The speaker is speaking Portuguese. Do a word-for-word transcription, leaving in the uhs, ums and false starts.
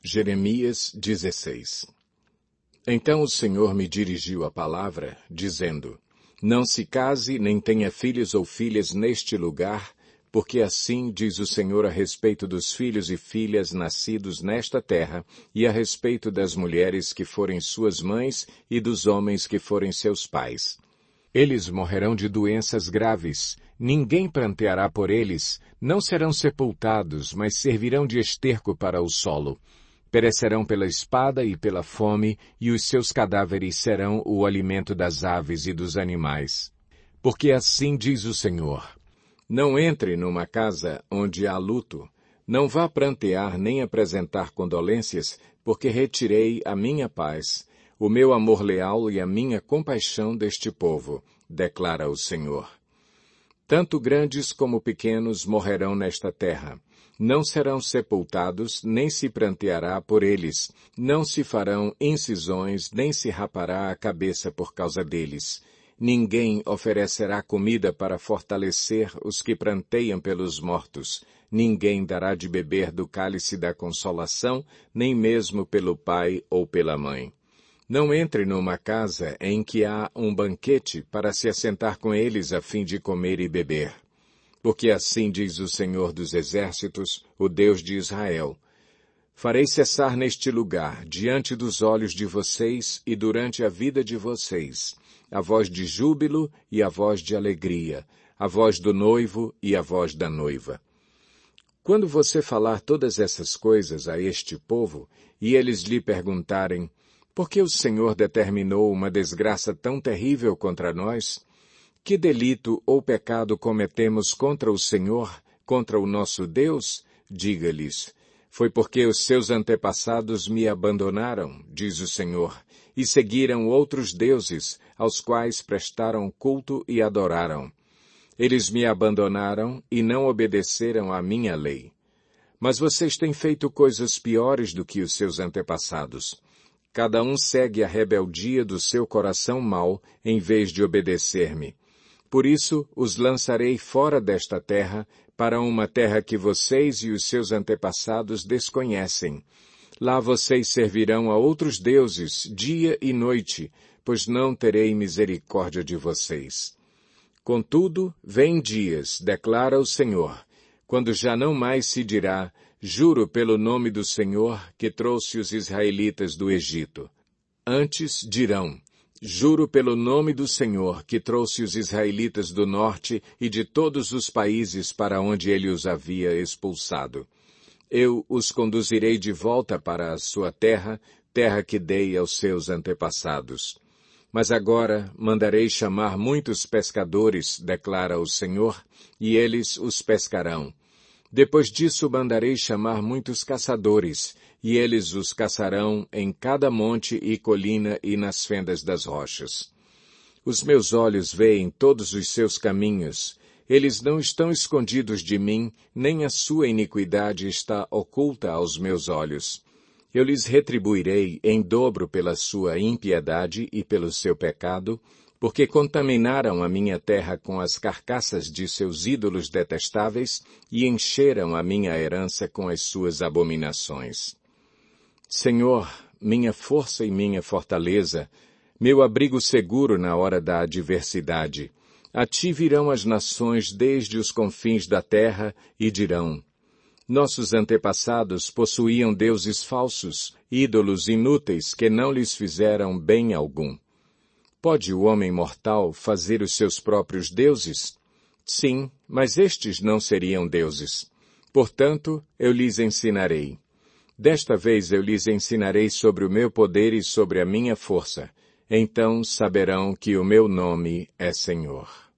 Jeremias dezesseis. Então o Senhor me dirigiu a palavra, dizendo: Não se case nem tenha filhos ou filhas neste lugar, porque assim diz o Senhor a respeito dos filhos e filhas nascidos nesta terra, e a respeito das mulheres que forem suas mães e dos homens que forem seus pais. Eles morrerão de doenças graves, ninguém pranteará por eles, não serão sepultados, mas servirão de esterco para o solo. Perecerão pela espada e pela fome, e os seus cadáveres serão o alimento das aves e dos animais. Porque assim diz o Senhor: Não entre numa casa onde há luto, não vá prantear nem apresentar condolências, porque retirei a minha paz, o meu amor leal e a minha compaixão deste povo, declara o Senhor. Tanto grandes como pequenos morrerão nesta terra. Não serão sepultados, nem se pranteará por eles. Não se farão incisões, nem se rapará a cabeça por causa deles. Ninguém oferecerá comida para fortalecer os que pranteiam pelos mortos. Ninguém dará de beber do cálice da consolação, nem mesmo pelo pai ou pela mãe. Não entre numa casa em que há um banquete para se assentar com eles a fim de comer e beber. Porque assim diz o Senhor dos Exércitos, o Deus de Israel: Farei cessar neste lugar, diante dos olhos de vocês e durante a vida de vocês, a voz de júbilo e a voz de alegria, a voz do noivo e a voz da noiva. Quando você falar todas essas coisas a este povo, e eles lhe perguntarem: Por que o Senhor determinou uma desgraça tão terrível contra nós? Que delito ou pecado cometemos contra o Senhor, contra o nosso Deus? Diga-lhes: Foi porque os seus antepassados me abandonaram, diz o Senhor, e seguiram outros deuses, aos quais prestaram culto e adoraram. Eles me abandonaram e não obedeceram à minha lei. Mas vocês têm feito coisas piores do que os seus antepassados. Cada um segue a rebeldia do seu coração mau, em vez de obedecer-me. Por isso os lançarei fora desta terra, para uma terra que vocês e os seus antepassados desconhecem. Lá vocês servirão a outros deuses, dia e noite, pois não terei misericórdia de vocês. Contudo, vêm dias, declara o Senhor, quando já não mais se dirá: Juro pelo nome do Senhor, que trouxe os israelitas do Egito. Antes dirão: Juro pelo nome do Senhor, que trouxe os israelitas do norte e de todos os países para onde ele os havia expulsado. Eu os conduzirei de volta para a sua terra, terra que dei aos seus antepassados. Mas agora mandarei chamar muitos pescadores, declara o Senhor, e eles os pescarão. Depois disso mandarei chamar muitos caçadores, e eles os caçarão em cada monte e colina e nas fendas das rochas. Os meus olhos veem todos os seus caminhos. Eles não estão escondidos de mim, nem a sua iniquidade está oculta aos meus olhos. Eu lhes retribuirei em dobro pela sua impiedade e pelo seu pecado, porque contaminaram a minha terra com as carcaças de seus ídolos detestáveis e encheram a minha herança com as suas abominações. Senhor, minha força e minha fortaleza, meu abrigo seguro na hora da adversidade, a ti virão as nações desde os confins da terra e dirão: Nossos antepassados possuíam deuses falsos, ídolos inúteis que não lhes fizeram bem algum. Pode o homem mortal fazer os seus próprios deuses? Sim, mas estes não seriam deuses. Portanto, eu lhes ensinarei. Desta vez eu lhes ensinarei sobre o meu poder e sobre a minha força. Então saberão que o meu nome é Senhor.